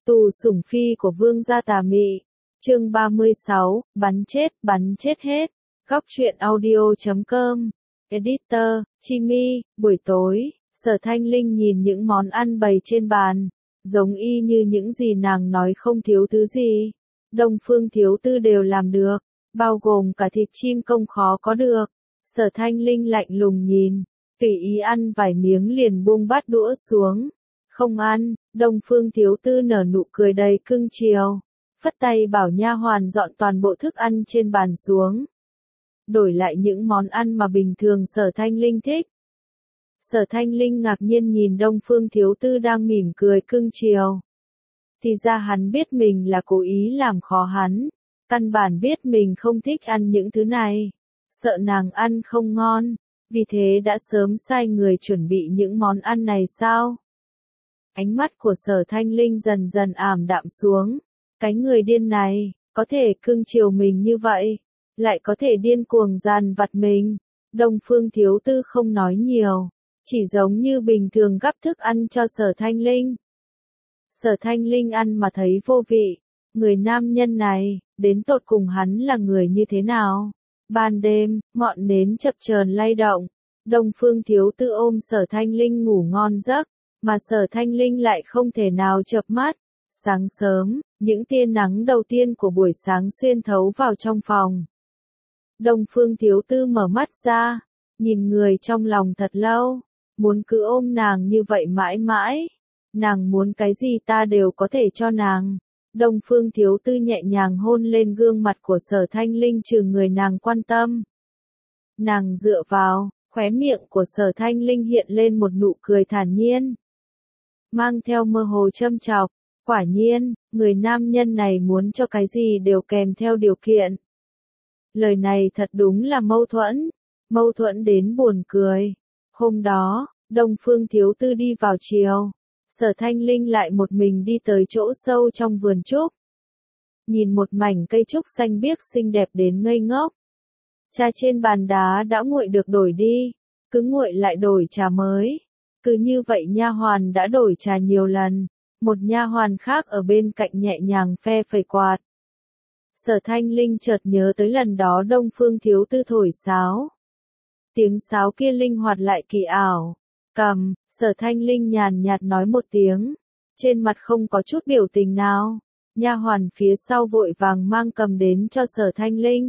Tù sủng phi của vương gia tà mị. Chương 36, bắn chết hết. Góc truyện audio.com. Editor, Chimi. Buổi tối, Sở Thanh Linh nhìn những món ăn bày trên bàn, giống y như những gì nàng nói không thiếu thứ gì. Đông Phương thiếu tư đều làm được, bao gồm cả thịt chim công khó có được. Sở Thanh Linh lạnh lùng nhìn, tùy ý ăn vài miếng liền buông bát đũa xuống. Không ăn. Đông Phương thiếu tư nở nụ cười đầy cưng chiều, phất tay bảo nha hoàn dọn toàn bộ thức ăn trên bàn xuống, đổi lại những món ăn mà bình thường Sở Thanh Linh thích. Sở Thanh Linh ngạc nhiên nhìn Đông Phương thiếu tư đang mỉm cười cưng chiều. Thì ra hắn biết mình là cố ý làm khó hắn, căn bản biết mình không thích ăn những thứ này, sợ nàng ăn không ngon, vì thế đã sớm sai người chuẩn bị những món ăn này sao? Ánh mắt của Sở Thanh Linh dần dần ảm đạm xuống. Cái người điên này, có thể cưng chiều mình như vậy, lại có thể điên cuồng dằn vặt mình. Đông Phương thiếu tư không nói nhiều, chỉ giống như bình thường gắp thức ăn cho Sở Thanh Linh. Sở Thanh Linh ăn mà thấy vô vị, người nam nhân này, đến tột cùng hắn là người như thế nào? Ban đêm, ngọn nến chập chờn lay động, Đông Phương thiếu tư ôm Sở Thanh Linh ngủ ngon giấc, mà Sở Thanh Linh lại không thể nào chợp mắt. Sáng sớm, những tia nắng đầu tiên của buổi sáng xuyên thấu vào trong phòng. Đông Phương thiếu tư mở mắt ra, nhìn người trong lòng thật lâu, muốn cứ ôm nàng như vậy mãi mãi. Nàng muốn cái gì ta đều có thể cho nàng. Đông Phương thiếu tư nhẹ nhàng hôn lên gương mặt của Sở Thanh Linh trừ người nàng quan tâm. Nàng dựa vào, khóe miệng của Sở Thanh Linh hiện lên một nụ cười thản nhiên, mang theo mơ hồ châm chọc. Quả nhiên, người nam nhân này muốn cho cái gì đều kèm theo điều kiện. Lời này thật đúng là mâu thuẫn đến buồn cười. Hôm đó, Đông Phương thiếu tư đi vào chiều, Sở Thanh Linh lại một mình đi tới chỗ sâu trong vườn trúc. Nhìn một mảnh cây trúc xanh biếc xinh đẹp đến ngây ngốc. Trà trên bàn đá đã nguội được đổi đi, cứ nguội lại đổi trà mới. Cứ như vậy nha hoàn đã đổi trà nhiều lần. Một nha hoàn khác ở bên cạnh nhẹ nhàng phe phẩy quạt. Sở Thanh Linh chợt nhớ tới lần đó Đông Phương thiếu tư thổi sáo. Tiếng sáo kia linh hoạt lại kỳ ảo. Cầm, Sở Thanh Linh nhàn nhạt nói một tiếng, trên mặt không có chút biểu tình nào. Nha hoàn phía sau vội vàng mang cầm đến cho Sở Thanh Linh.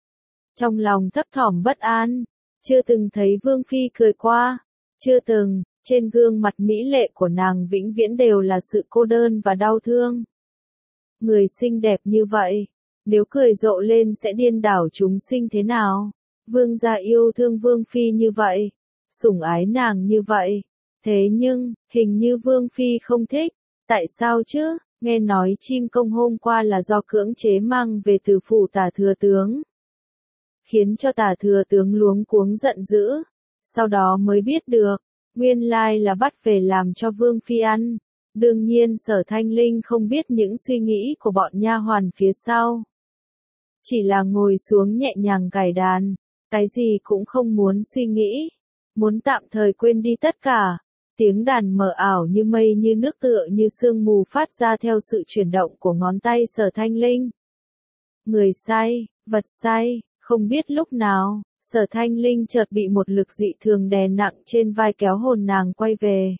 Trong lòng thấp thỏm bất an, chưa từng thấy Vương Phi cười qua, chưa từng. Trên gương mặt mỹ lệ của nàng vĩnh viễn đều là sự cô đơn và đau thương. Người xinh đẹp như vậy, nếu cười rộ lên sẽ điên đảo chúng sinh thế nào? Vương gia yêu thương Vương Phi như vậy, sủng ái nàng như vậy. Thế nhưng, hình như Vương Phi không thích. Tại sao chứ? Nghe nói chim công hôm qua là do cưỡng chế mang về từ phủ Tả thừa tướng, khiến cho Tả thừa tướng luống cuống giận dữ. Sau đó mới biết được, nguyên lai là bắt về làm cho Vương Phi ăn. Đương nhiên Sở Thanh Linh không biết những suy nghĩ của bọn nha hoàn phía sau. Chỉ là ngồi xuống nhẹ nhàng gảy đàn, cái gì cũng không muốn suy nghĩ. Muốn tạm thời quên đi tất cả. Tiếng đàn mờ ảo như mây như nước tựa như sương mù phát ra theo sự chuyển động của ngón tay Sở Thanh Linh. Người say, vật say, không biết lúc nào. Sở Thanh Linh chợt bị một lực dị thường đè nặng trên vai kéo hồn nàng quay về.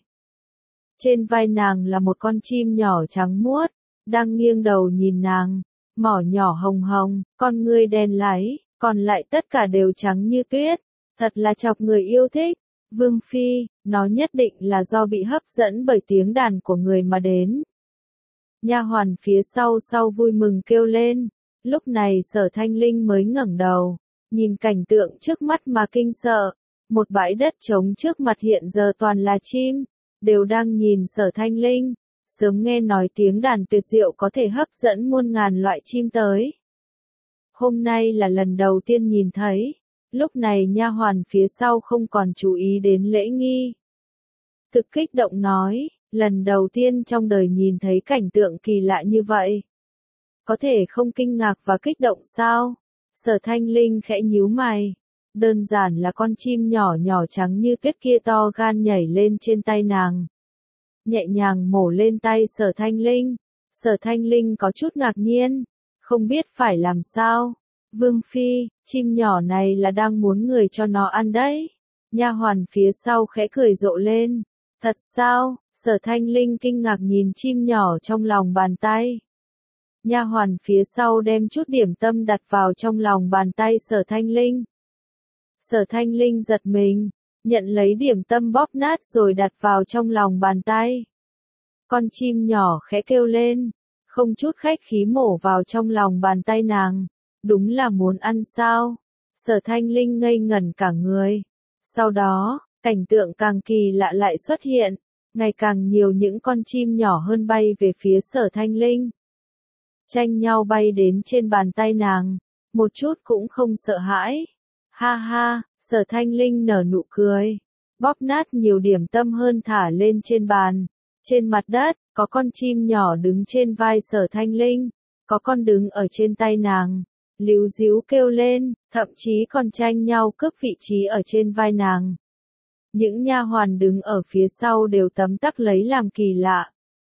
Trên vai nàng là một con chim nhỏ trắng muốt, đang nghiêng đầu nhìn nàng, mỏ nhỏ hồng hồng, con ngươi đen láy, còn lại tất cả đều trắng như tuyết, thật là chọc người yêu thích. Vương Phi, nó nhất định là do bị hấp dẫn bởi tiếng đàn của người mà đến. Nha hoàn phía sau vui mừng kêu lên, lúc này Sở Thanh Linh mới ngẩng đầu. Nhìn cảnh tượng trước mắt mà kinh sợ, một bãi đất trống trước mặt hiện giờ toàn là chim, đều đang nhìn Sở Thanh Linh, sớm nghe nói tiếng đàn tuyệt diệu có thể hấp dẫn muôn ngàn loại chim tới. Hôm nay là lần đầu tiên nhìn thấy, lúc này nha hoàn phía sau không còn chú ý đến lễ nghi. Thực kích động nói, lần đầu tiên trong đời nhìn thấy cảnh tượng kỳ lạ như vậy. Có thể không kinh ngạc và kích động sao? Sở Thanh Linh khẽ nhíu mày. Đơn giản là con chim nhỏ nhỏ trắng như tuyết kia to gan nhảy lên trên tay nàng. Nhẹ nhàng mổ lên tay Sở Thanh Linh. Sở Thanh Linh có chút ngạc nhiên, không biết phải làm sao. Vương Phi, chim nhỏ này là đang muốn người cho nó ăn đấy. Nha hoàn phía sau khẽ cười rộ lên. Thật sao? Sở Thanh Linh kinh ngạc nhìn chim nhỏ trong lòng bàn tay. Nha hoàn phía sau đem chút điểm tâm đặt vào trong lòng bàn tay Sở Thanh Linh. Sở Thanh Linh giật mình, nhận lấy điểm tâm bóp nát rồi đặt vào trong lòng bàn tay. Con chim nhỏ khẽ kêu lên, không chút khách khí mổ vào trong lòng bàn tay nàng. Đúng là muốn ăn sao? Sở Thanh Linh ngây ngẩn cả người. Sau đó, cảnh tượng càng kỳ lạ lại xuất hiện, ngày càng nhiều những con chim nhỏ hơn bay về phía Sở Thanh Linh. Tranh nhau bay đến trên bàn tay nàng, một chút cũng không sợ hãi. Ha ha, Sở Thanh Linh nở nụ cười, bóp nát nhiều điểm tâm hơn thả lên trên bàn. Trên mặt đất, có con chim nhỏ đứng trên vai Sở Thanh Linh, có con đứng ở trên tay nàng, líu díu kêu lên, thậm chí còn tranh nhau cướp vị trí ở trên vai nàng. Những nha hoàn đứng ở phía sau đều tấm tắc lấy làm kỳ lạ.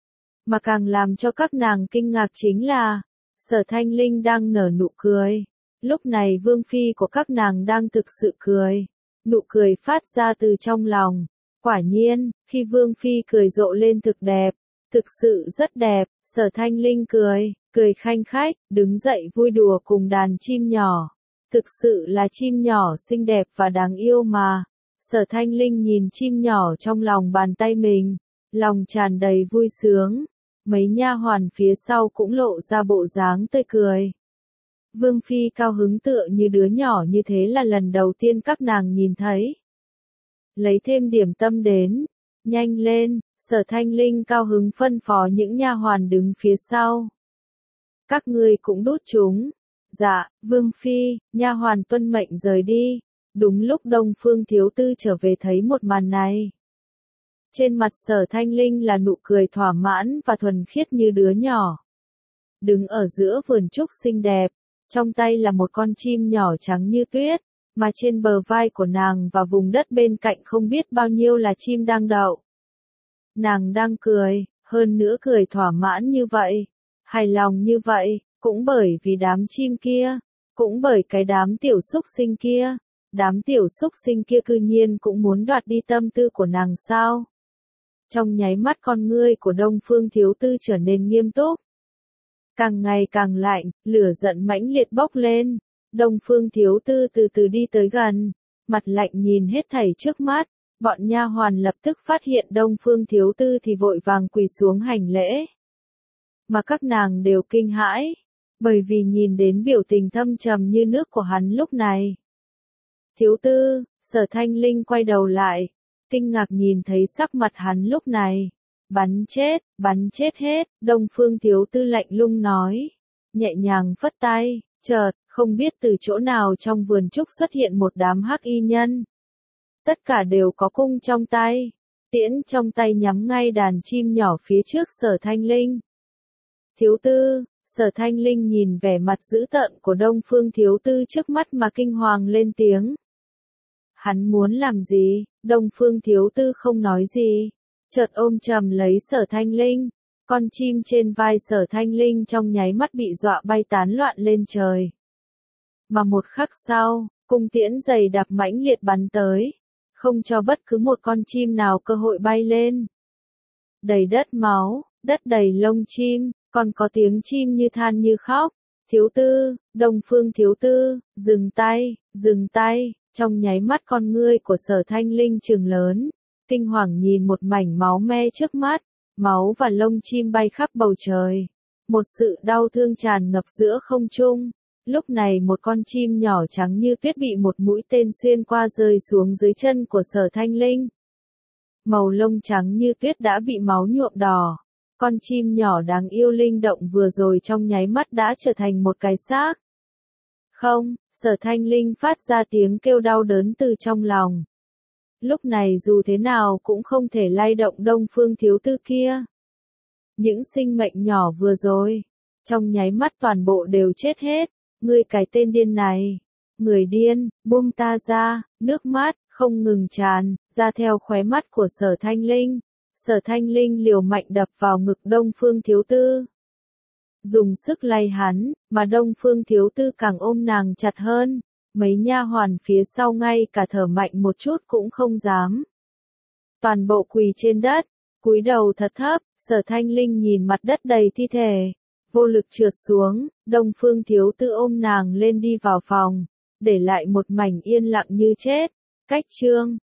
Mà càng làm cho các nàng kinh ngạc chính là, Sở Thanh Linh đang nở nụ cười. Lúc này Vương Phi của các nàng đang thực sự cười. Nụ cười phát ra từ trong lòng. Quả nhiên, khi Vương Phi cười rộ lên thực đẹp, thực sự rất đẹp, Sở Thanh Linh cười khanh khách, đứng dậy vui đùa cùng đàn chim nhỏ. Thực sự là chim nhỏ xinh đẹp và đáng yêu mà. Sở Thanh Linh nhìn chim nhỏ trong lòng bàn tay mình, lòng tràn đầy vui sướng. Mấy nha hoàn phía sau cũng lộ ra bộ dáng tươi cười. Vương Phi cao hứng tựa như đứa nhỏ như thế là lần đầu tiên các nàng nhìn thấy. Lấy thêm điểm tâm đến, nhanh lên, Sở Thanh Linh cao hứng phân phó những nha hoàn đứng phía sau. Các ngươi cũng đút chúng. Dạ, Vương Phi, nha hoàn tuân mệnh rời đi. Đúng lúc Đông Phương thiếu tư trở về thấy một màn này. Trên mặt Sở Thanh Linh là nụ cười thỏa mãn và thuần khiết như đứa nhỏ. Đứng ở giữa vườn trúc xinh đẹp, trong tay là một con chim nhỏ trắng như tuyết, mà trên bờ vai của nàng và vùng đất bên cạnh không biết bao nhiêu là chim đang đậu. Nàng đang cười, hơn nữa cười thỏa mãn như vậy, hài lòng như vậy, cũng bởi vì đám chim kia, cũng bởi cái đám tiểu súc sinh kia. Đám tiểu súc sinh kia cư nhiên cũng muốn đoạt đi tâm tư của nàng sao? Trong nháy mắt con ngươi của Đông Phương thiếu tư trở nên nghiêm túc. Càng ngày càng lạnh, lửa giận mãnh liệt bốc lên. Đông Phương thiếu tư từ từ đi tới gần, mặt lạnh nhìn hết thảy trước mắt. Bọn nha hoàn lập tức phát hiện Đông Phương thiếu tư thì vội vàng quỳ xuống hành lễ. Mà các nàng đều kinh hãi, bởi vì nhìn đến biểu tình thâm trầm như nước của hắn lúc này. Thiếu tư, Sở Thanh Linh quay đầu lại, kinh ngạc nhìn thấy sắc mặt hắn lúc này. Bắn chết hết, Đông Phương thiếu tư lạnh lùng nói. Nhẹ nhàng phất tay, chợt, không biết từ chỗ nào trong vườn trúc xuất hiện một đám hắc y nhân. Tất cả đều có cung trong tay, tiễn trong tay nhắm ngay đàn chim nhỏ phía trước Sở Thanh Linh. Thiếu tư, Sở Thanh Linh nhìn vẻ mặt dữ tợn của Đông Phương thiếu tư trước mắt mà kinh hoàng lên tiếng. Hắn muốn làm gì? Đông Phương thiếu tư không nói gì, chợt ôm chầm lấy Sở Thanh Linh. Con chim trên vai Sở Thanh Linh trong nháy mắt bị dọa bay tán loạn lên trời. Mà một khắc sau, cung tiễn dày đặc mãnh liệt bắn tới, không cho bất cứ một con chim nào cơ hội bay lên. Đầy đất máu, đất đầy lông chim, còn có tiếng chim như than như khóc. Thiếu tư, Đông Phương thiếu tư, dừng tay, trong nháy mắt con ngươi của Sở Thanh Linh trừng lớn, kinh hoàng nhìn một mảnh máu me trước mắt, máu và lông chim bay khắp bầu trời. Một sự đau thương tràn ngập giữa không trung. Lúc này một con chim nhỏ trắng như tuyết bị một mũi tên xuyên qua rơi xuống dưới chân của Sở Thanh Linh. Màu lông trắng như tuyết đã bị máu nhuộm đỏ. Con chim nhỏ đáng yêu linh động vừa rồi trong nháy mắt đã trở thành một cái xác. Không, Sở Thanh Linh phát ra tiếng kêu đau đớn từ trong lòng. Lúc này dù thế nào cũng không thể lay động Đông Phương thiếu tư kia. Những sinh mệnh nhỏ vừa rồi, trong nháy mắt toàn bộ đều chết hết. Ngươi cái tên điên này, người điên, buông ta ra, nước mắt không ngừng tràn ra theo khóe mắt của Sở Thanh Linh. Sở Thanh Linh liều mạnh đập vào ngực Đông Phương thiếu tư, dùng sức lay hắn, mà Đông Phương Thiếu Tư càng ôm nàng chặt hơn, mấy nha hoàn phía sau ngay cả thở mạnh một chút cũng không dám. Toàn bộ quỳ trên đất, cúi đầu thật thấp, Sở Thanh Linh nhìn mặt đất đầy thi thể, vô lực trượt xuống, Đông Phương Thiếu Tư ôm nàng lên đi vào phòng, để lại một mảnh yên lặng như chết. Cách chương